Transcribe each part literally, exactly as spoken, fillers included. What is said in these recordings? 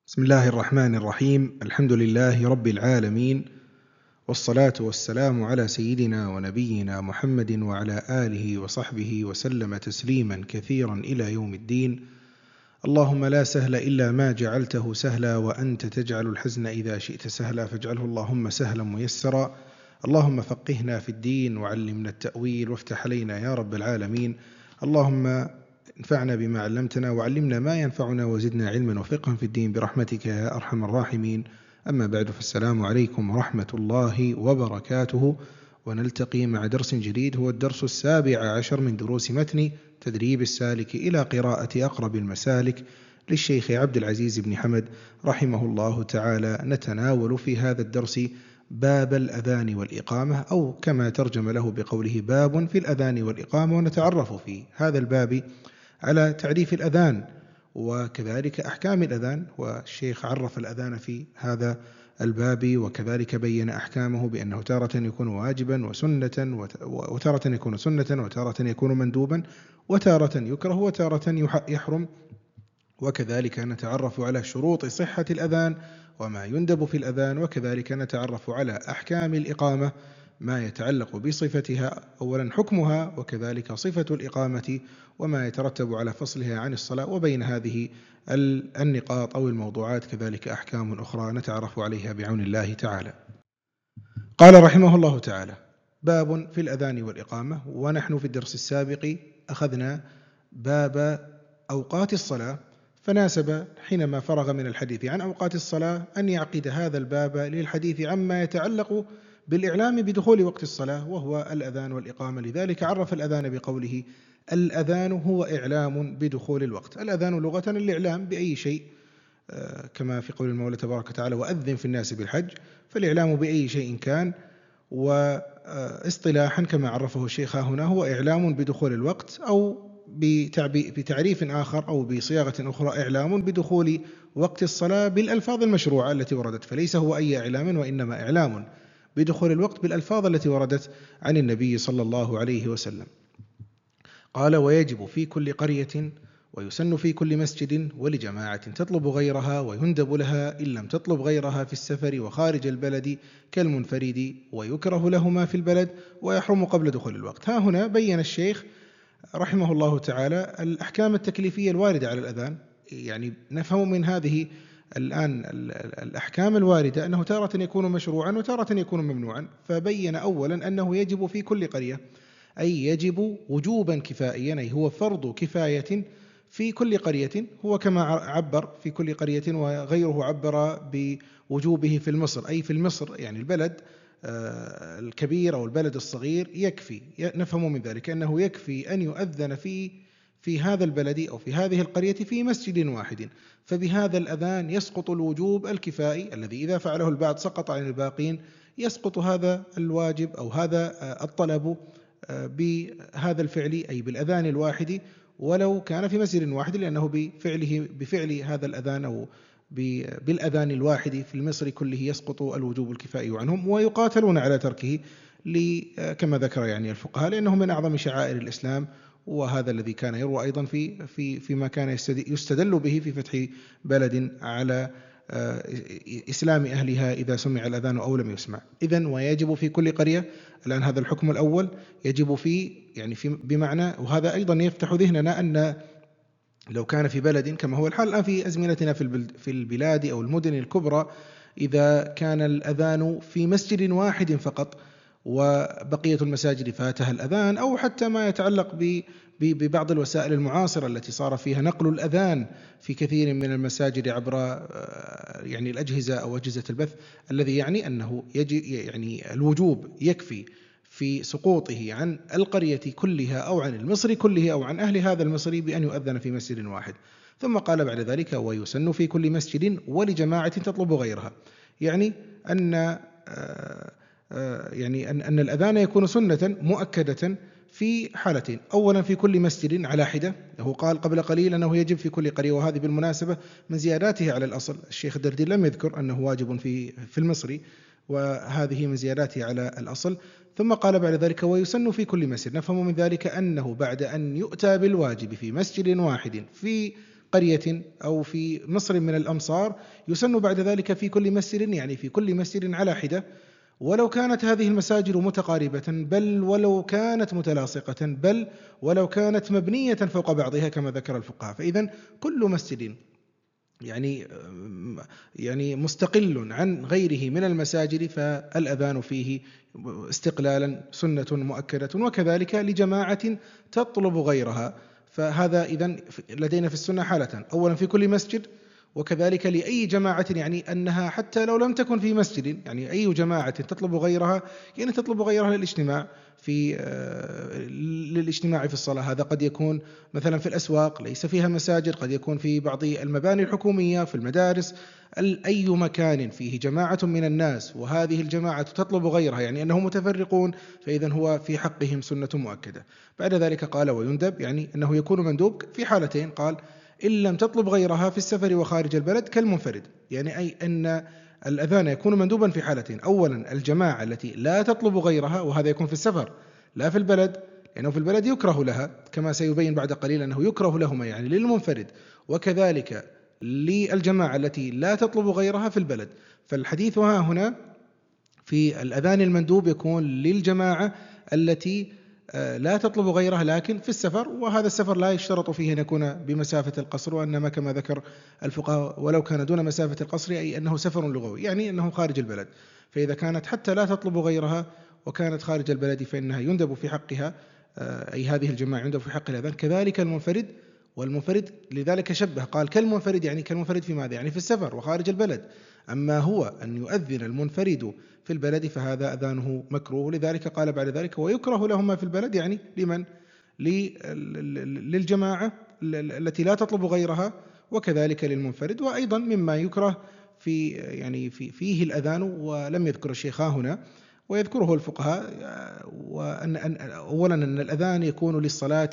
بسم الله الرحمن الرحيم. الحمد لله رب العالمين، والصلاة والسلام على سيدنا ونبينا محمد وعلى آله وصحبه وسلم تسليما كثيرا إلى يوم الدين. اللهم لا سهل إلا ما جعلته سهلا، وأنت تجعل الحزن إذا شئت سهلا، فاجعله اللهم سهلا ميسرا. اللهم فقهنا في الدين وعلمنا التأويل وافتح علينا يا رب العالمين. اللهم انفعنا بما علمتنا وعلمنا ما ينفعنا وزدنا علما وفقها في الدين برحمتك يا أرحم الراحمين. أما بعد، فالسلام عليكم ورحمة الله وبركاته، ونلتقي مع درس جديد، هو الدرس السابع عشر من دروس متن تدريب السالك إلى قراءة أقرب المسالك للشيخ عبد العزيز بن حمد رحمه الله تعالى. نتناول في هذا الدرس باب الأذان والإقامة، أو كما ترجم له بقوله باب في الأذان والإقامة، ونتعرف في هذا الباب على تعريف الأذان وكذلك أحكام الأذان. والشيخ عرف الأذان في هذا الباب، وكذلك بين أحكامه بأنه تارة يكون واجبا وسنة، وتارة يكون سنة، وتارة يكون مندوبا، وتارة يكره، وتارة يحرم. وكذلك نتعرف على شروط صحة الأذان وما يندب في الأذان، وكذلك نتعرف على أحكام الإقامة، ما يتعلق بصفتها، أولا حكمها، وكذلك صفة الإقامة وما يترتب على فصلها عن الصلاة. وبين هذه النقاط أو الموضوعات كذلك أحكام أخرى نتعرف عليها بعون الله تعالى. قال رحمه الله تعالى: باب في الأذان والإقامة. ونحن في الدرس السابق أخذنا باب أوقات الصلاة، فناسب حينما فرغ من الحديث عن أوقات الصلاة أن يعقد هذا الباب للحديث عما يتعلق بالإعلام بدخول وقت الصلاة، وهو الأذان والإقامة. لذلك عرف الأذان بقوله: الأذان هو إعلام بدخول الوقت. الأذان لغة الإعلام بأي شيء، كما في قول المولى تبارك وتعالى: وأذن في الناس بالحج. فالإعلام بأي شيء كان، واصطلاحا كما عرفه الشيخ هنا هو إعلام بدخول الوقت، أو بتعريف آخر أو بصياغة أخرى إعلام بدخول وقت الصلاة بالألفاظ المشروعة التي وردت. فليس هو أي إعلام، وإنما إعلام بدخول الوقت بالألفاظ التي وردت عن النبي صلى الله عليه وسلم. قال: ويجب في كل قرية، ويسن في كل مسجد، ولجماعة تطلب غيرها، ويندب لها إن لم تطلب غيرها في السفر وخارج البلد كالمنفرد، ويكره لهما في البلد، ويحرم قبل دخول الوقت. ها هنا بين الشيخ رحمه الله تعالى الأحكام التكليفية الواردة على الأذان. يعني نفهم من هذه الآن الأحكام الواردة أنه تارة يكون مشروعا وتارة يكون ممنوعا. فبين أولا أنه يجب في كل قرية، أي يجب وجوبا كفائيا، أي هو فرض كفاية في كل قرية. هو كما عبر في كل قرية، وغيره عبر بوجوبه في المصر، أي في المصر يعني البلد الكبير أو البلد الصغير يكفي. نفهم من ذلك أنه يكفي أن يؤذن في في هذا البلد أو في هذه القرية في مسجد واحد. فبهذا الأذان يسقط الوجوب الكفائي الذي إذا فعله البعض سقط عن الباقين. يسقط هذا الواجب أو هذا الطلب بهذا الفعل، أي بالأذان الواحد، ولو كان في مسجد واحد، لأنه بفعله بفعل هذا الأذان أو بالأذان الواحد في المصر كله يسقط الوجوب الكفائي عنهم، ويقاتلون على تركه كما ذكر يعني الفقهاء، لأنه من أعظم شعائر الإسلام. وهذا الذي كان يروى أيضا في في فيما كان يستدل به في فتح بلد على إسلام أهلها إذا سمع الأذان أو لم يسمع. إذن ويجب في كل قرية. الآن هذا الحكم الأول يجب في يعني في بمعنى، وهذا أيضا يفتح ذهننا أن لو كان في بلد كما هو الحال الآن في أزمنتنا في البلاد أو المدن الكبرى، إذا كان الأذان في مسجد واحد فقط وبقية المساجد فاتها الأذان، أو حتى ما يتعلق ببعض الوسائل المعاصرة التي صار فيها نقل الأذان في كثير من المساجد عبر يعني الأجهزة أو أجهزة البث، الذي يعني أنه يجي يعني الوجوب يكفي في سقوطه عن القرية كلها أو عن المصر كله أو عن أهل هذا المصر بأن يؤذن في مسجد واحد. ثم قال بعد ذلك: ويسن في كل مسجد ولجماعة تطلب غيرها. يعني أن يعني أن أن الأذان يكون سنة مؤكدة في حالتين: أولا في كل مسجد على حدة، له قال قبل قليل أنه يجب في كل قرية، وهذه بالمناسبة من زياداته على الأصل. الشيخ الدردير لم يذكر أنه واجب في في المصري، وهذه من زياداته على الأصل. ثم قال بعد ذلك: ويسن في كل مسجد. نفهم من ذلك أنه بعد أن يؤتى بالواجب في مسجد واحد في قرية أو في مصر من الأمصار يسن بعد ذلك في كل مسجد، يعني في كل مسجد على حدة، ولو كانت هذه المساجد متقاربة، بل ولو كانت متلاصقة، بل ولو كانت مبنية فوق بعضها كما ذكر الفقهاء. فإذا كل مسجد يعني يعني مستقل عن غيره من المساجد فالأذان فيه استقلالا سنة مؤكدة، وكذلك لجماعة تطلب غيرها. فهذا إذن لدينا في السنة حالة: أولا في كل مسجد، وكذلك لأي جماعة، يعني أنها حتى لو لم تكن في مسجد، يعني أي جماعة تطلب غيرها، يعني تطلب غيرها للاجتماع في للاجتماع في الصلاة. هذا قد يكون مثلا في الأسواق ليس فيها مساجد، قد يكون في بعض المباني الحكومية، في المدارس، أي مكان فيه جماعة من الناس وهذه الجماعة تطلب غيرها، يعني أنهم متفرقون، فإذا هو في حقهم سنة مؤكدة. بعد ذلك قال: ويندب، يعني أنه يكون مندوب في حالتين. قال: إن لم تطلب غيرها في السفر وخارج البلد كالمنفرد، يعني أي أن الأذان يكون مندوبا في حالتين: أولا الجماعة التي لا تطلب غيرها، وهذا يكون في السفر لا في البلد، لأنه في البلد يكره لها كما سيبين بعد قليل أنه يكره لهما، يعني للمنفرد، وكذلك للجماعة التي لا تطلب غيرها في البلد. فالحديث ها هنا في الأذان المندوب يكون للجماعة التي لا تطلب غيرها لكن في السفر، وهذا السفر لا يشترط فيه أن يكون بمسافة القصر، وإنما كما ذكر الفقهاء ولو كان دون مسافة القصر أي أنه سفر لغوي، يعني أنه خارج البلد. فإذا كانت حتى لا تطلب غيرها وكانت خارج البلد فإنها يندب في حقها، أي هذه الجماعة يندب في حق الأذان. كذلك المنفرد، والمنفرد لذلك شبه قال كالمنفرد، يعني كالمنفرد في ماذا؟ يعني في السفر وخارج البلد. أما هو أن يؤذن المنفرد في البلد فهذا أذانه مكروه، لذلك قال بعد ذلك: ويكره لهما في البلد، يعني لمن؟ للجماعة التي لا تطلب غيرها، وكذلك للمنفرد. وأيضا مما يكره في يعني في فيه الأذان، ولم يذكر الشيخ هنا ويذكره الفقهاء، وأن أولا أن الأذان يكون للصلاة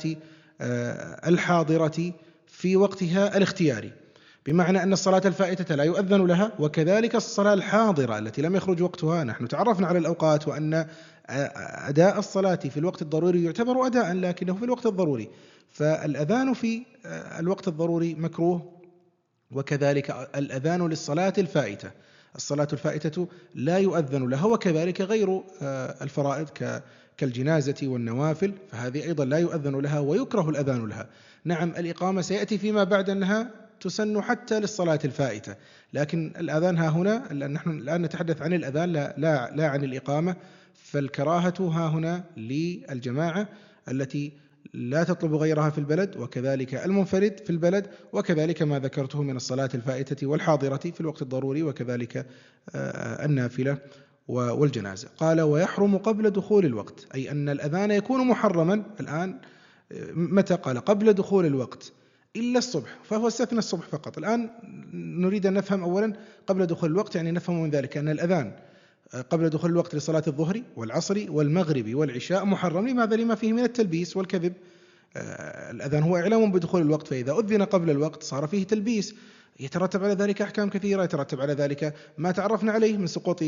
الحاضرة في وقتها الاختياري، بمعنى أن الصلاة الفائتة لا يؤذن لها، وكذلك الصلاة الحاضرة التي لم يخرج وقتها. نحن تعرفنا على الأوقات، وأن أداء الصلاة في الوقت الضروري يعتبر أداء لكنه في الوقت الضروري، فالأذان في الوقت الضروري مكروه، وكذلك الأذان للصلاة الفائتة. الصلاة الفائتة لا يؤذن لها، وكذلك غير الفرائض كالجنازة والنوافل، فهذه أيضا لا يؤذن لها ويكره الأذان لها. نعم الإقامة سيأتي فيما بعد أنها تسن حتى للصلاة الفائتة، لكن الأذان ها هنا، لأن نحن الآن نتحدث عن الأذان لا, لا, لا عن الإقامة، فالكراهة ها هنا للجماعة التي لا تطلب غيرها في البلد، وكذلك المنفرد في البلد، وكذلك ما ذكرته من الصلاة الفائتة والحاضرة في الوقت الضروري، وكذلك النافلة والجنازة. قال: ويحرم قبل دخول الوقت، أي أن الأذان يكون محرما الآن متى؟ قال: قبل دخول الوقت إلا الصبح، فهو استثنى الصبح فقط. الآن نريد أن نفهم أولا قبل دخول الوقت، يعني نفهم من ذلك أن الأذان قبل دخول الوقت لصلاة الظهر والعصر والمغرب والعشاء محرم. لماذا؟ لما فيه من التلبيس والكذب. الأذان هو إعلام بدخول الوقت، فإذا أذن قبل الوقت صار فيه تلبيس، يترتب على ذلك أحكام كثيرة، يترتب على ذلك ما تعرفنا عليه من سقوط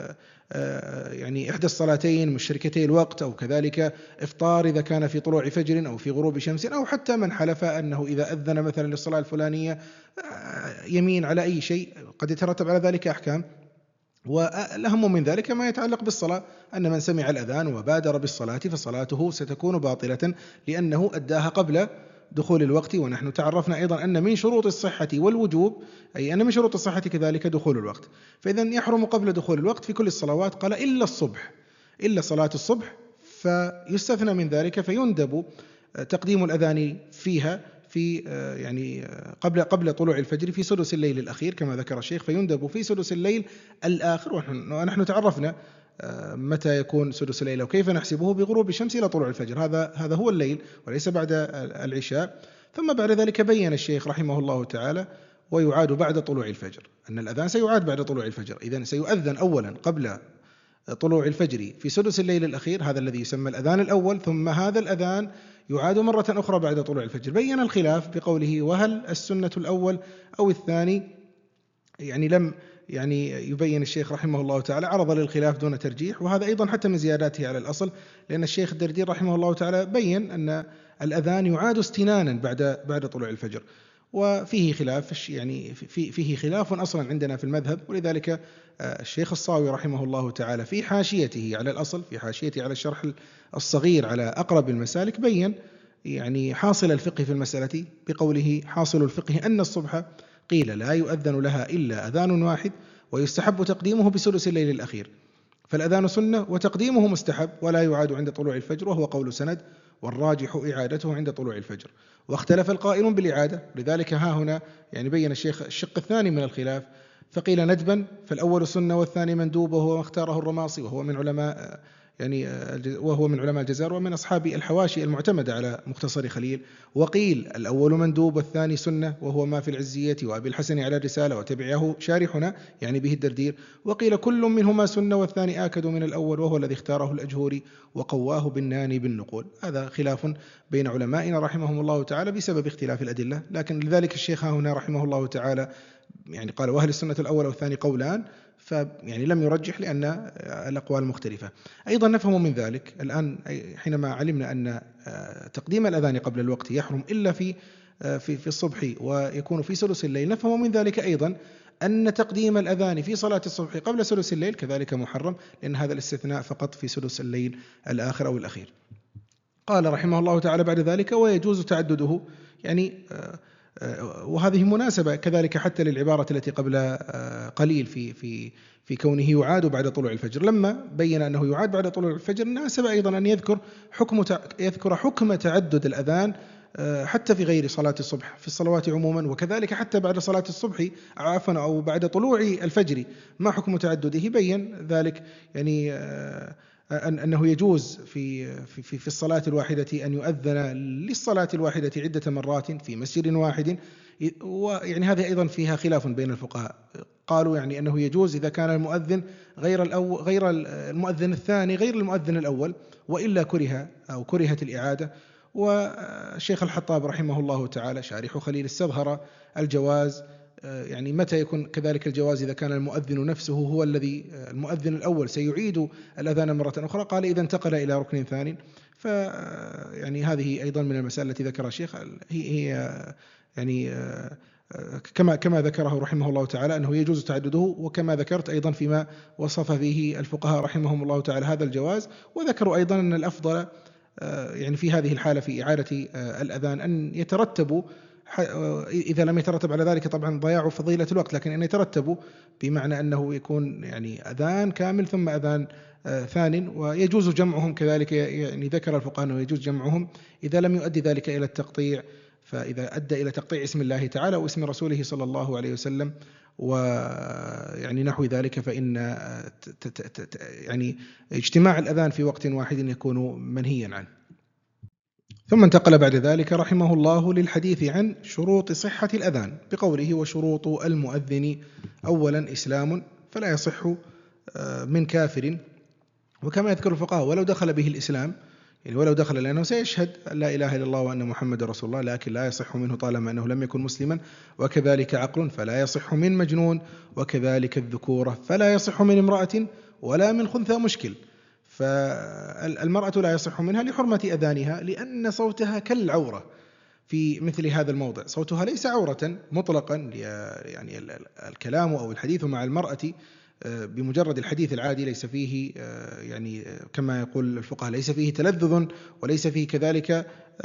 يعني إحدى الصلاتين مشتركتي الوقت، أو كذلك إفطار إذا كان في طلوع فجر أو في غروب شمس، أو حتى من حلف أنه إذا أذن مثلا للصلاة الفلانية يمين على أي شيء قد يترتب على ذلك أحكام. والأهم من ذلك ما يتعلق بالصلاة، أن من سمع الأذان وبادر بالصلاة فصلاته ستكون باطلة لأنه أداها قبل دخول الوقت. ونحن تعرفنا أيضا أن من شروط الصحة والوجوب، أي أن من شروط الصحة كذلك دخول الوقت. فإذا يحرم قبل دخول الوقت في كل الصلوات. قال: إلا الصبح، إلا صلاة الصبح فيستثنى من ذلك، فيندب تقديم الأذان فيها في يعني قبل قبل طلوع الفجر في سدس الليل الأخير كما ذكر الشيخ، فيندب في سدس الليل الآخر. ونحن تعرفنا متى يكون سدس الليل وكيف نحسبه: بغروب الشمس إلى طلوع الفجر، هذا هذا هو الليل وليس بعد العشاء. ثم بعد ذلك بين الشيخ رحمه الله تعالى: ويعاد بعد طلوع الفجر، أن الأذان سيعاد بعد طلوع الفجر. إذن سيؤذن أولا قبل طلوع الفجر في سدس الليل الأخير، هذا الذي يسمى الأذان الأول، ثم هذا الأذان يعاد مرة أخرى بعد طلوع الفجر. بين الخلاف بقوله: وهل السنة الأول أو الثاني؟ يعني لم يعني يبين الشيخ رحمه الله تعالى، عرض للخلاف دون ترجيح، وهذا أيضا حتى من زياداته على الأصل، لأن الشيخ الدردير رحمه الله تعالى بين أن الأذان يعاد استنانا بعد بعد طلوع الفجر. وفيه خلاف، يعني في فيه خلاف أصلا عندنا في المذهب. ولذلك الشيخ الصاوي رحمه الله تعالى في حاشيته على الأصل، في حاشيته على الشرح الصغير على أقرب المسالك، بين يعني حاصل الفقه في المسألة بقوله: حاصل الفقه أن الصبح قيل لا يؤذن لها إلا أذان واحد، ويستحب تقديمه بثلث الليل الأخير، فالأذان سنة وتقديمه مستحب، ولا يعاد عند طلوع الفجر، وهو قول سند، والراجح إعادته عند طلوع الفجر. واختلف القائلون بالإعادة، لذلك ها هنا يعني بين الشيخ الشق الثاني من الخلاف، فقيل ندبا، فالأول سنة والثاني مندوب، وهو ما اختاره الرماصي، وهو من علماء يعني وهو من علماء الجزائر ومن أصحاب الحواشي المعتمدة على مختصر خليل. وقيل الأول مندوب والثاني سنة، وهو ما في العزية وأبي الحسن على الرسالة وتبعه شارحنا يعني به الدردير. وقيل كل منهما سنة والثاني آكد من الأول، وهو الذي اختاره الأجهوري وقواه بالناني بالنقول. هذا خلاف بين علمائنا رحمهم الله تعالى بسبب اختلاف الأدلة، لكن لذلك الشيخ هنا رحمه الله تعالى يعني قال: وأهل السنة الأول والثاني قولان، فيعني لم يرجح لأن الأقوال مختلفة. أيضا نفهم من ذلك الآن حينما علمنا أن تقديم الأذان قبل الوقت يحرم إلا في في في الصبح ويكون في ثلث الليل، نفهم من ذلك أيضا أن تقديم الأذان في صلاة الصبح قبل ثلث الليل كذلك محرم، لأن هذا الاستثناء فقط في ثلث الليل الآخر أو الأخير. قال رحمه الله تعالى بعد ذلك: ويجوز تعدده، يعني وهذه مناسبة كذلك حتى للعبارة التي قبل قليل في في في كونه يعاد بعد طلوع الفجر. لما بين أنه يعاد بعد طلوع الفجر ناسب أيضا أن يذكر حكم يذكر حكم تعدد الأذان حتى في غير صلاة الصبح، في الصلوات عموما، وكذلك حتى بعد صلاة الصبح عفوا أو بعد طلوع الفجر ما حكم تعدده. بين ذلك يعني أنه يجوز في في في الصلاة الواحدة أن يؤذن للصلاة الواحدة عدة مرات في مسجد واحد، ويعني هذه أيضا فيها خلاف بين الفقهاء. قالوا يعني أنه يجوز إذا كان المؤذن غير الأول غير المؤذن الثاني غير المؤذن الأول، وإلا كره أو كرهت الإعادة. والشيخ الحطاب رحمه الله تعالى شارح خليل استظهر الجواز، يعني متى يكون كذلك الجواز إذا كان المؤذن نفسه هو الذي المؤذن الأول سيعيد الأذان مرة أخرى. قال إذا انتقل إلى ركن ثاني. فيعني هذه أيضا من المسائل التي ذكرها الشيخ، هي, هي يعني كما كما ذكره رحمه الله تعالى أنه يجوز تعدده، وكما ذكرت أيضا فيما وصف به الفقهاء رحمهم الله تعالى هذا الجواز. وذكروا أيضا أن الأفضل يعني في هذه الحالة في إعادة الأذان أن يترتبوا، إذا لم يترتب على ذلك طبعا ضياع فضيلة الوقت، لكن أن يترتبوا بمعنى أنه يكون يعني أذان كامل ثم أذان ثان، ويجوز جمعهم كذلك. يعني ذكر الفقهاء أنه يجوز جمعهم إذا لم يؤدي ذلك إلى التقطيع، فإذا أدى إلى تقطيع اسم الله تعالى واسم رسوله صلى الله عليه وسلم ويعني نحو ذلك، فإن يعني اجتماع الأذان في وقت واحد يكون منهيا عنه. ثم انتقل بعد ذلك رحمه الله للحديث عن شروط صحة الأذان بقوله: وشروط المؤذن أولا إسلام، فلا يصح من كافر. وكما يذكر الفقهاء ولو دخل به الإسلام، يعني ولو دخل لأنه سيشهد لا إله إلا الله وأن محمد رسول الله، لكن لا يصح منه طالما أنه لم يكن مسلما. وكذلك عقل فلا يصح من مجنون، وكذلك الذكورة فلا يصح من امرأة ولا من خنثى مشكل. فالمرأة لا يصح منها لحرمة أذانها، لأن صوتها كالعورة في مثل هذا الموضع. صوتها ليس عورة مطلقا، يعني الكلام أو الحديث مع المرأة بمجرد الحديث العادي ليس فيه يعني كما يقول الفقهاء ليس فيه تلذذ، وليس فيه كذلك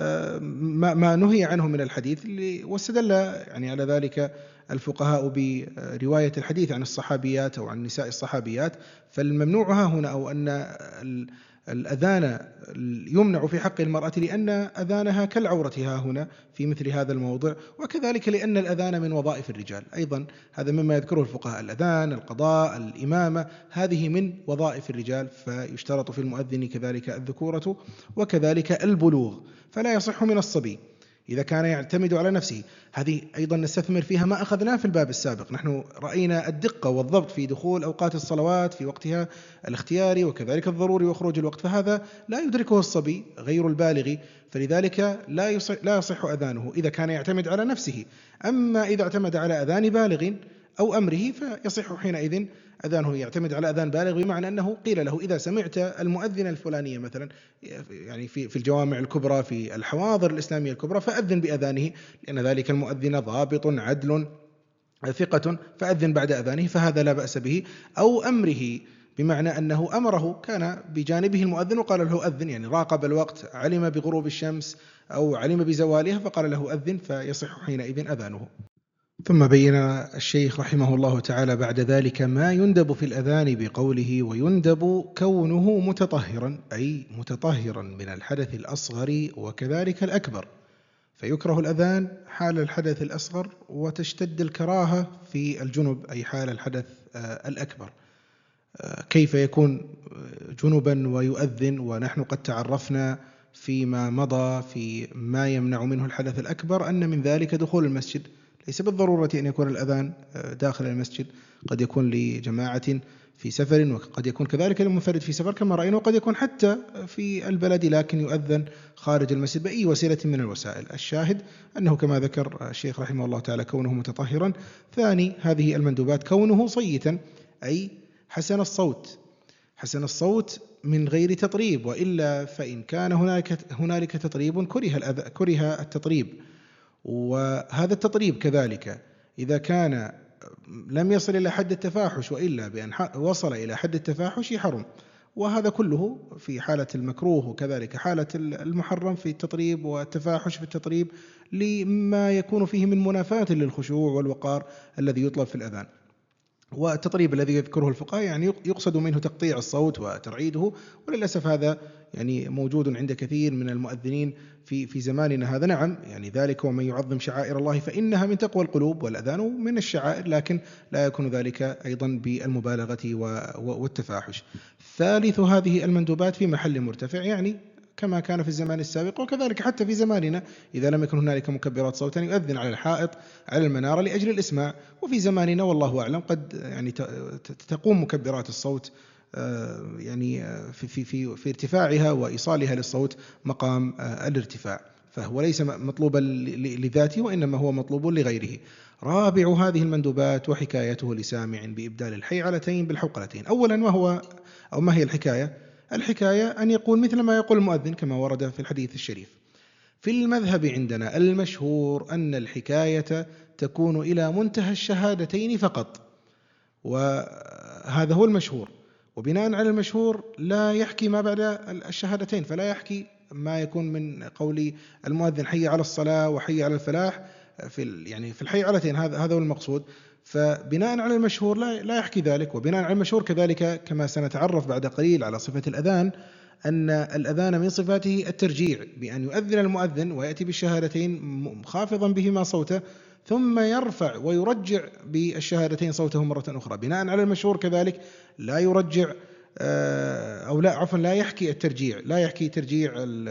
ما نهي عنه من الحديث. واستدل يعني على ذلك الفقهاء برواية الحديث عن الصحابيات أو عن نساء الصحابيات. فالممنوع ها هنا أو أن الأذان يمنع في حق المرأة لأن أذانها كالعورة ها هنا في مثل هذا الموضع، وكذلك لأن الأذان من وظائف الرجال أيضا. هذا مما يذكره الفقهاء: الأذان، القضاء، الإمامة، هذه من وظائف الرجال، فيشترط في المؤذن كذلك الذكورة وكذلك البلوغ. فلا يصح من الصبي إذا كان يعتمد على نفسه. هذه أيضا نستثمر فيها ما أخذناه في الباب السابق. نحن رأينا الدقة والضبط في دخول أوقات الصلوات في وقتها الاختياري وكذلك الضروري وخروج الوقت، فهذا لا يدركه الصبي غير البالغ، فلذلك لا يصح, لا يصح أذانه إذا كان يعتمد على نفسه. أما إذا اعتمد على أذان بالغ أو أمره فيصح حينئذ أذانه. يعتمد على أذان بالغ بمعنى أنه قيل له إذا سمعت المؤذن الفلانية مثلا يعني في في الجوامع الكبرى في الحواضر الإسلامية الكبرى فأذن بأذانه، لأن ذلك المؤذن ضابط عدل ثقة، فأذن بعد أذانه فهذا لا بأس به. أو أمره بمعنى أنه أمره، كان بجانبه المؤذن وقال له أذن، يعني راقب الوقت، علم بغروب الشمس أو علم بزوالها فقال له أذن، فيصح حينئذ أذانه. ثم بين الشيخ رحمه الله تعالى بعد ذلك ما يندب في الأذان بقوله: ويندب كونه متطهرا، أي متطهرا من الحدث الأصغر وكذلك الأكبر. فيكره الأذان حال الحدث الأصغر، وتشتد الكراهة في الجنب أي حال الحدث الأكبر. كيف يكون جنبا ويؤذن ونحن قد تعرفنا فيما مضى في ما يمنع منه الحدث الأكبر أن من ذلك دخول المسجد. ليس بالضرورة أن يكون الأذان داخل المسجد، قد يكون لجماعة في سفر، وقد يكون كذلك للمنفرد في سفر كما رأينا، وقد يكون حتى في البلد لكن يؤذن خارج المسجد بأي وسيلة من الوسائل. الشاهد أنه كما ذكر الشيخ رحمه الله تعالى كونه متطهرا. ثاني هذه المندوبات كونه صيتا، أي حسن الصوت، حسن الصوت من غير تطريب، وإلا فإن كان هناك هنالك تطريب كره كره التطريب. وهذا التطريب كذلك إذا كان لم يصل إلى حد التفاحش، وإلا بأن وصل إلى حد التفاحش حرم. وهذا كله في حالة المكروه، وكذلك حالة المحرم في التطريب والتفاحش في التطريب، لما يكون فيه من منافاة للخشوع والوقار الذي يطلب في الأذان. والتطريب الذي يذكره الفقهاء يعني يقصد منه تقطيع الصوت وترعيده، وللأسف هذا يعني موجود عند كثير من المؤذنين في في زماننا هذا. نعم يعني ذلك ومن يعظم شعائر الله فإنها من تقوى القلوب، والأذان من الشعائر، لكن لا يكون ذلك أيضا بالمبالغة والتفاحش. ثالث هذه المندوبات في محل مرتفع، يعني كما كان في الزمان السابق، وكذلك حتى في زماننا إذا لم يكن هنالك مكبرات صوت يؤذن على الحائط على المنارة لأجل الإسماع. وفي زماننا والله أعلم قد يعني تقوم مكبرات الصوت يعني في في في في ارتفاعها وإيصالها للصوت مقام الارتفاع، فهو ليس مطلوبا لذاته وإنما هو مطلوب لغيره. رابع هذه المندوبات وحكايته لسامع بإبدال الحيعلتين بالحوقلتين. أولا ما هو أو ما هي الحكاية؟ الحكاية أن يقول مثل ما يقول المؤذن كما ورد في الحديث الشريف. في المذهب عندنا المشهور أن الحكاية تكون إلى منتهى الشهادتين فقط، وهذا هو المشهور. وبناء على المشهور لا يحكي ما بعد الشهادتين، فلا يحكي ما يكون من قول المؤذن حي على الصلاة وحي على الفلاح في يعني في الحي علتين، هذا هذا هو المقصود. فبناء على المشهور لا لا يحكي ذلك. وبناء على المشهور كذلك كما سنتعرف بعد قليل على صفة الأذان، أن الأذان من صفاته الترجيع، بأن يؤذن المؤذن ويأتي بالشهادتين خافضا بهما صوته، ثم يرفع ويرجع بالشهادتين صوته مرة أخرى. بناء على المشهور كذلك لا يرجع أو لا عفوا لا يحكي الترجيع، لا يحكي ترجيع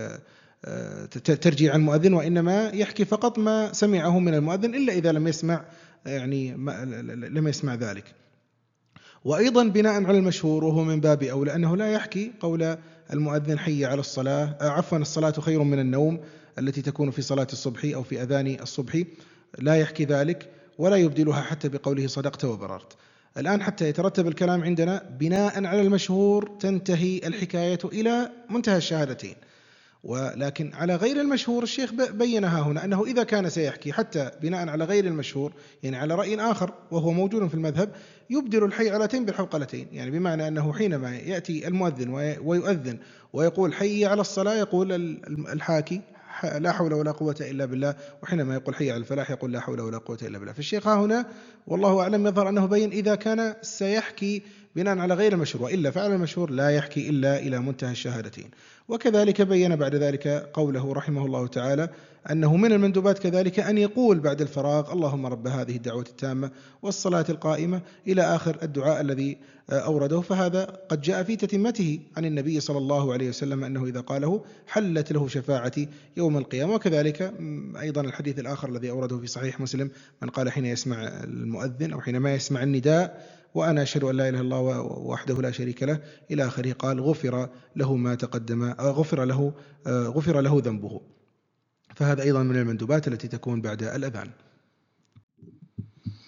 ترجيع المؤذن، وإنما يحكي فقط ما سمعه من المؤذن، إلا إذا لم يسمع يعني لم يسمع ذلك. وأيضا بناء على المشهور وهو من باب أولى أنه لا يحكي قول المؤذن حي على الصلاة عفوا الصلاة خير من النوم التي تكون في صلاة الصبح أو في أذان الصبح، لا يحكي ذلك ولا يبدلها حتى بقوله صدقت وبررت. الآن حتى يترتب الكلام عندنا بناء على المشهور تنتهي الحكاية إلى منتهى الشهادتين. ولكن على غير المشهور الشيخ بينها هنا أنه إذا كان سيحكي حتى بناء على غير المشهور، يعني على رأي آخر وهو موجود في المذهب، يبدل الحيعلتين بالحوقلتين، يعني بمعنى أنه حينما يأتي المؤذن ويؤذن ويقول حي على الصلاة يقول الحاكي لا حول ولا قوة إلا بالله، وحينما يقول حي على الفلاح يقول لا حول ولا قوة إلا بالله. فالشيخ هنا والله أعلم يظهر أنه بين إذا كان سيحكي بناء على غير المشهور، وإلا فعل المشهور لا يحكي إلا إلى منتهى الشهادتين. وكذلك بين بعد ذلك قوله رحمه الله تعالى أنه من المندوبات كذلك أن يقول بعد الفراغ اللهم رب هذه الدعوة التامة والصلاة القائمة إلى آخر الدعاء الذي أورده، فهذا قد جاء في تتمته عن النبي صلى الله عليه وسلم أنه إذا قاله حلت له شفاعتي يوم القيامة. وكذلك أيضا الحديث الآخر الذي أورده في صحيح مسلم من قال حين يسمع المؤذن أو حينما يسمع النداء وأنا أشهد أن لا إله إلا الله وحده لا شريك له إلى آخره، قال غفر له ما تقدم غفر له غفر له ذنبه. فهذا أيضا من المندوبات التي تكون بعد الأذان.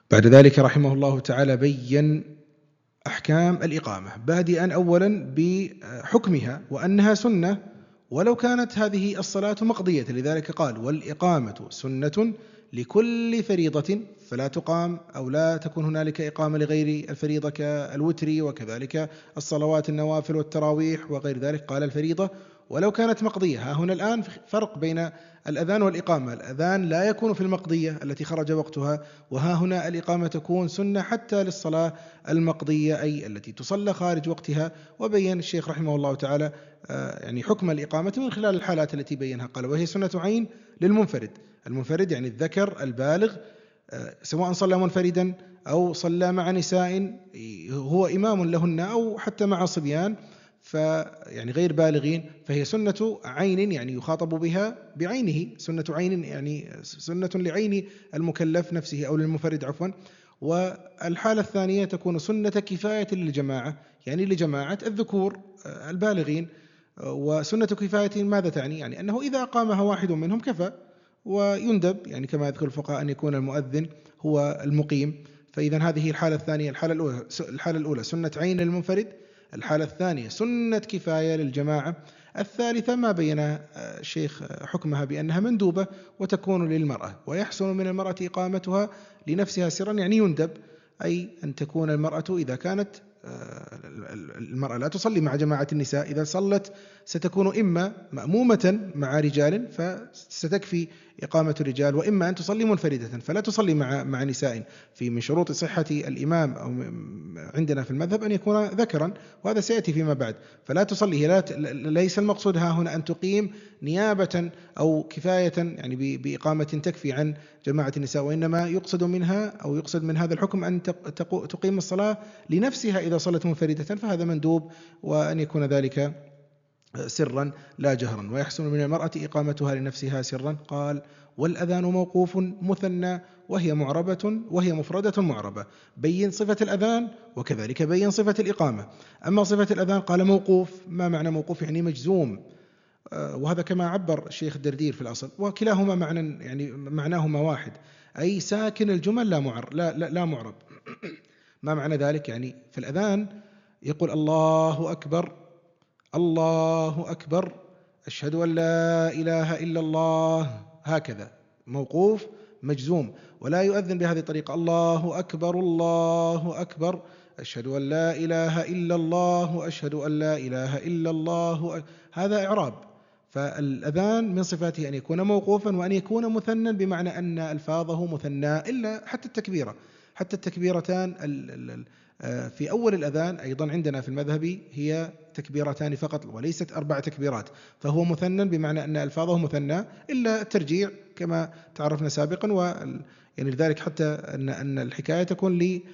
بعد ذلك رحمه الله تعالى بين أحكام الإقامة، بادئا أولا بحكمها وأنها سنة ولو كانت هذه الصلاة مقضية، لذلك قال: والإقامة سنة لكل فريضة فلا تقام أو لا تكون هنالك إقامة لغير الفريضة كالوتر، وكذلك الصلوات النوافل والتراويح وغير ذلك. قال الفريضة ولو كانت مقضية. ها هنا الآن فرق بين الأذان والإقامة. الأذان لا يكون في المقضية التي خرج وقتها، وها هنا الإقامة تكون سنة حتى للصلاة المقضية أي التي تصلى خارج وقتها. وبين الشيخ رحمه الله تعالى يعني حكم الإقامة من خلال الحالات التي بينها. قال: وهي سنة عين للمنفرد. المنفرد يعني الذكر البالغ، سواء صلى منفردا أو صلى مع نساء هو إمام لهن أو حتى مع صبيان فيعني غير بالغين، فهي سنة عين يعني يخاطب بها بعينه، سنة عين يعني سنة لعين المكلف نفسه أو للمنفرد عفوا. والحالة الثانية تكون سنة كفاية للجماعة، يعني لجماعة الذكور البالغين. وسنة كفاية ماذا تعني؟ يعني أنه إذا قامها واحد منهم كفى، ويندب يعني كما يذكر الفقهاء أن يكون المؤذن هو المقيم. فإذا هذه الحالة الثانية. الحالة الأولى الحالة الأولى سنة عين للمنفرد، الحالة الثانية سنة كفاية للجماعة، الثالثة ما بين الشيخ حكمها بأنها مندوبة وتكون للمرأة، ويحسن من المرأة إقامتها لنفسها سرا، يعني يندب، أي أن تكون المرأة إذا كانت المرأة لا تصلي مع جماعة النساء، إذا صلت ستكون إما مأمومة مع رجال فستكفي إقامة الرجال، وإما أن تصلي منفردة فلا تصلي مع مع نساء. في من شروط صحة الإمام أو عندنا في المذهب أن يكون ذكرا، وهذا سيأتي فيما بعد. فلا تصلي، لا ليس المقصود ها هنا أن تقيم نيابة أو كفاية يعني بإقامة تكفي عن جماعة النساء، وإنما يقصد منها أو يقصد من هذا الحكم أن تقيم الصلاة لنفسها إذا صلت منفردة، فهذا مندوب، وأن يكون ذلك سرا لا جهرا. ويحسن من المرأة إقامتها لنفسها سرا. قال: والأذان موقوف مثنى وهي معربة وهي مفردة معربة. بين صفة الأذان وكذلك بين صفة الإقامة. أما صفة الأذان قال موقوف. ما معنى موقوف؟ يعني مجزوم، وهذا كما عبر الشيخ الدردير في الأصل، وكلاهما معنى يعني معناهما واحد، أي ساكن الجمل لا معر لا لا, لا معرب. ما معنى ذلك؟ يعني في الأذان يقول الله أكبر الله أكبر أشهد أن لا إله إلا الله، هكذا موقوف مجزوم. ولا يؤذن بهذه الطريقة الله أكبر الله أكبر أشهد أن لا إله إلا الله أشهد أن لا إله إلا الله، هذا إعراب. فالأذان من صفاته أن يكون موقوفا وأن يكون مثنى، بمعنى أن ألفاظه مثنى، إلا حتى التكبيرة حتى التكبيرتان في أول الأذان أيضا عندنا في المذهب هي تكبيرتان فقط وليست أربع تكبيرات، فهو مثنى بمعنى أن ألفاظه مثنى إلا الترجيع كما تعرفنا سابقا. و يعني لذلك حتى أن أن الحكاية تكون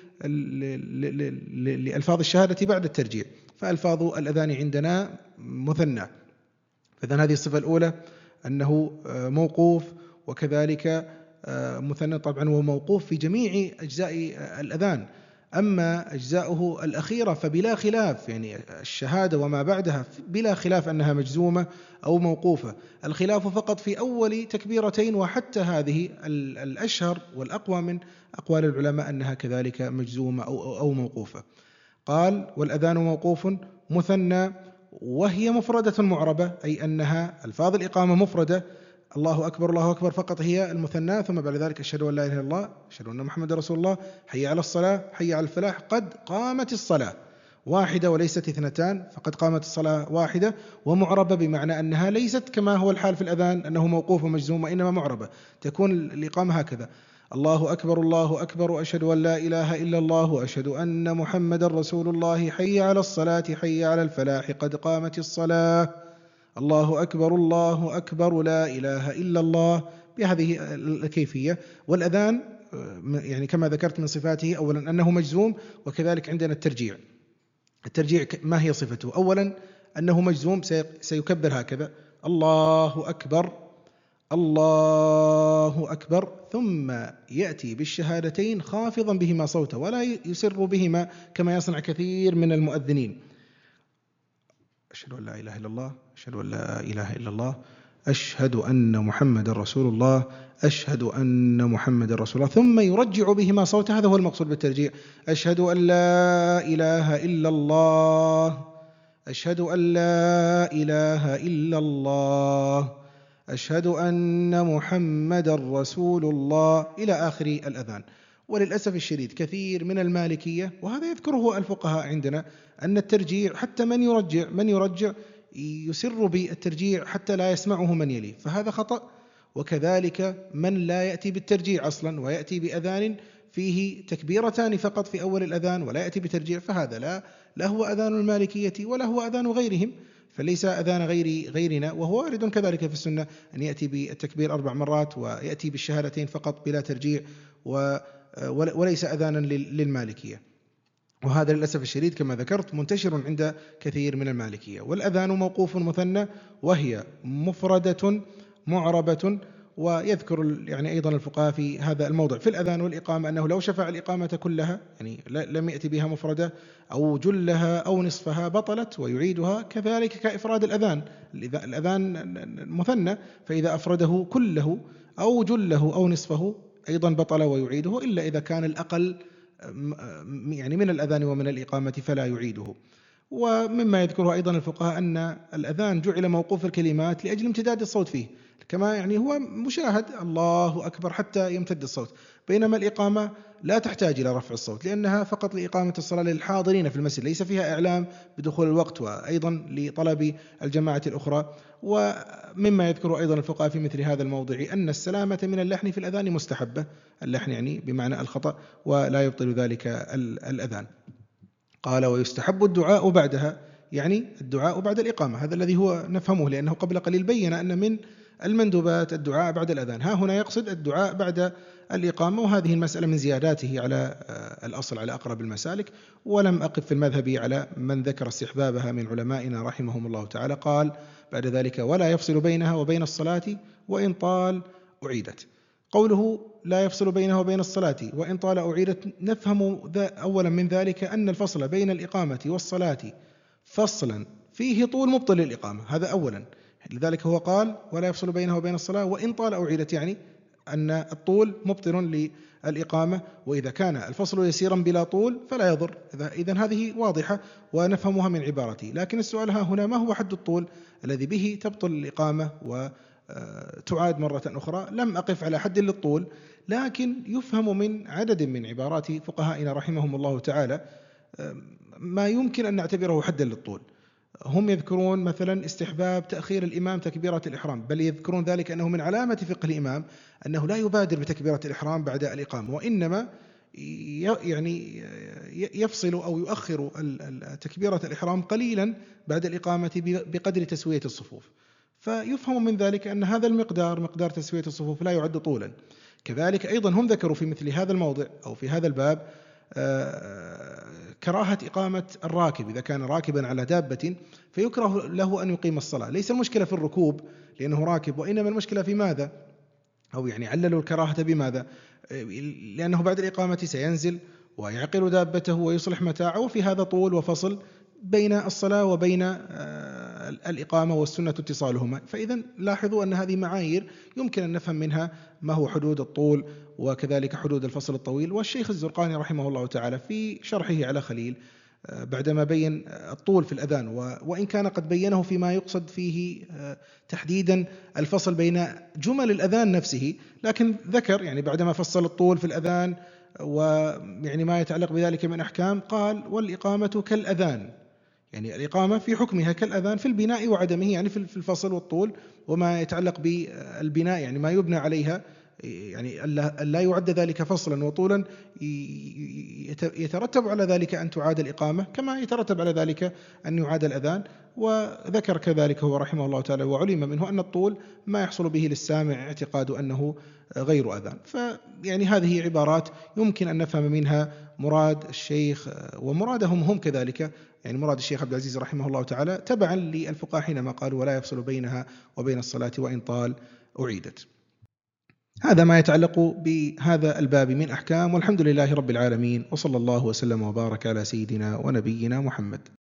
لألفاظ الشهادة بعد الترجيع، فألفاظ الأذان عندنا مثنى. فإذن هذه الصفة الأولى أنه موقوف، وكذلك مثنى طبعا هو موقوف في جميع أجزاء الأذان. أما أجزاؤه الأخيرة فبلا خلاف، يعني الشهادة وما بعدها بلا خلاف أنها مجزومة أو موقوفة. الخلاف فقط في أول تكبيرتين، وحتى هذه الأشهر والأقوى من أقوال العلماء أنها كذلك مجزومة أو أو موقوفة. قال: والأذان موقوف مثنى وهي مفردة معربة، أي أنها ألفاظ الإقامة مفردة، الله أكبر الله أكبر فقط هي المثنى، ثم بعد ذلك أشهد أن لا إله إلا الله أشهد أن محمد رسول الله حي على الصلاة حي على الفلاح قد قامت الصلاة، واحدة وليست اثنتان، فقد قامت الصلاة واحدة. ومعربة بمعنى أنها ليست كما هو الحال في الأذان أنه موقوف ومجزوم، وإنما معربة تكون الإقامة هكذا: الله أكبر الله أكبر أشهد أن لا إله إلا الله أشهد أن محمد رسول الله حي على الصلاة حي على الفلاح قد قامت الصلاة، الله أكبر الله أكبر لا إله إلا الله، بهذه الكيفية. والأذان يعني كما ذكرت من صفاته أولا أنه مجزوم، وكذلك عندنا الترجيع. الترجيع ما هي صفته؟ أولا أنه مجزوم، سيكبر هكذا الله أكبر الله أكبر، ثم يأتي بالشهادتين خافضا بهما صوته ولا يسر بهما كما يصنع كثير من المؤذنين: أشهد أن لا إله إلا الله أشهد أن لا إله إلا الله أشهد أن محمد رسول الله، أشهد أن محمد رسول الله، ثم يرجع بهما صوته. هذا هو المقصود بالترجيع. أشهد أن لا إله إلا الله، أشهد أن لا إله إلا الله، أشهد أن محمد رسول الله، إلى آخر الأذان. وللأسف الشديد كثير من المالكية، وهذا يذكره الفقهاء عندنا، أن الترجيع حتى من يرجع من يرجع يسر بالترجيع حتى لا يسمعه من يليه، فهذا خطأ. وكذلك من لا يأتي بالترجيع أصلا ويأتي بأذان فيه تكبيرتان فقط في أول الأذان ولا يأتي بترجيع، فهذا لا لا هو أذان المالكية ولا هو أذان غيرهم، فليس أذان غير غيرنا. وهو وارد كذلك في السنة أن يأتي بالتكبير أربع مرات ويأتي بالشهادتين فقط بلا ترجيع، وليس أذانا للمالكية. وهذا للأسف الشديد كما ذكرت منتشر عند كثير من المالكية. والأذان موقوف مثنى، وهي مفردة معربة. ويذكر يعني أيضا الفقهاء في هذا الموضع في الأذان والإقامة أنه لو شفع الإقامة كلها، يعني لم يأتي بها مفردة أو جلها أو نصفها بطلت ويعيدها، كذلك كإفراد الأذان. الأذان مثنى، فإذا أفرده كله أو جله أو نصفه أيضا بطل ويعيده، إلا إذا كان الأقل يعني من الأذان ومن الإقامة فلا يعيده. ومما يذكره أيضا الفقهاء أن الأذان جعل موقوف الكلمات لأجل امتداد الصوت فيه، كما يعني هو مشاهد الله أكبر حتى يمتد الصوت، بينما الإقامة لا تحتاج إلى رفع الصوت لأنها فقط لإقامة الصلاة للحاضرين في المسجد، ليس فيها إعلام بدخول الوقت، وأيضا لطلب الجماعة الأخرى. ومما يذكر أيضا الفقهاء في مثل هذا الموضع أن السلامة من اللحن في الأذان مستحبة، اللحن يعني بمعنى الخطأ، ولا يبطل ذلك الأذان. قال ويستحب الدعاء بعدها، يعني الدعاء بعد الإقامة، هذا الذي هو نفهمه، لأنه قبل قليل بين أن من المندوبات الدعاء بعد الأذان، ها هنا يقصد الدعاء بعد الإقامة. وهذه المسألة من زياداته على الأصل على أقرب المسالك، ولم أقف في المذهب على من ذكر استحبابها من علمائنا رحمهم الله تعالى. قال بعد ذلك ولا يفصل بينها وبين الصلاة وإن طال أعيدت. قوله لا يفصل بينها وبين الصلاة وإن طال أعيدت، نفهم أولا من ذلك أن الفصل بين الإقامة والصلاة فصلا فيه طول مبطل للإقامة، هذا أولا. لذلك هو قال ولا يفصل بينها وبين الصلاة وإن طال أعيدت، يعني أن الطول مبطل للإقامة، وإذا كان الفصل يسيرا بلا طول فلا يضر. إذن هذه واضحة ونفهمها من عبارته. لكن السؤال ها هنا ما هو حد الطول الذي به تبطل الإقامة وتعاد مرة أخرى؟ لم أقف على حد للطول، لكن يفهم من عدد من عبارات فقهائنا رحمهم الله تعالى ما يمكن أن نعتبره حدا للطول. هم يذكرون مثلا استحباب تأخير الإمام تكبيرة الإحرام، بل يذكرون ذلك أنه من علامة فقه الإمام أنه لا يبادر بتكبيرة الإحرام بعد الإقامة، وإنما يعني يفصل أو يؤخر تكبيرة الإحرام قليلا بعد الإقامة بقدر تسوية الصفوف. فيفهم من ذلك أن هذا المقدار مقدار تسوية الصفوف لا يعد طولا. كذلك أيضا هم ذكروا في مثل هذا الموضع أو في هذا الباب كراهة إقامة الراكب إذا كان راكبا على دابة، فيكره له أن يقيم الصلاة. ليس المشكلة في الركوب لأنه راكب، وإنما المشكلة في ماذا؟ أو يعني عللوا الكراهة بماذا؟ لأنه بعد الإقامة سينزل ويعقل دابته ويصلح متاعه، وفي هذا طول وفصل بين الصلاة وبين الإقامة، والسنة اتصالهما. فإذا لاحظوا أن هذه معايير يمكن أن نفهم منها ما هو حدود الطول وكذلك حدود الفصل الطويل. والشيخ الزرقاني رحمه الله تعالى في شرحه على خليل بعدما بين الطول في الأذان، وإن كان قد بينه فيما يقصد فيه تحديدا الفصل بين جمل الأذان نفسه، لكن ذكر يعني بعدما فصل الطول في الأذان ويعني ما يتعلق بذلك من أحكام، قال والإقامة كالأذان، يعني الإقامة في حكمها كالأذان في البناء وعدمه، يعني في الفصل والطول وما يتعلق بالبناء، يعني ما يبنى عليها، يعني ألا يعد ذلك فصلا وطولا يترتب على ذلك أن تعاد الإقامة كما يترتب على ذلك أن يعاد الأذان. وذكر كذلك هو رحمه الله تعالى وعلم منه أن الطول ما يحصل به للسامع اعتقاد أنه غير أذان. فيعني هذه عبارات يمكن أن نفهم منها مراد الشيخ ومرادهم هم كذلك، يعني مراد الشيخ عبد العزيز رحمه الله تعالى تبعا للفقهاء حينما قالوا ولا يفصل بينها وبين الصلاة وإن طال أعيدت. هذا ما يتعلق بهذا الباب من أحكام، والحمد لله رب العالمين، وصلى الله وسلم وبارك على سيدنا ونبينا محمد.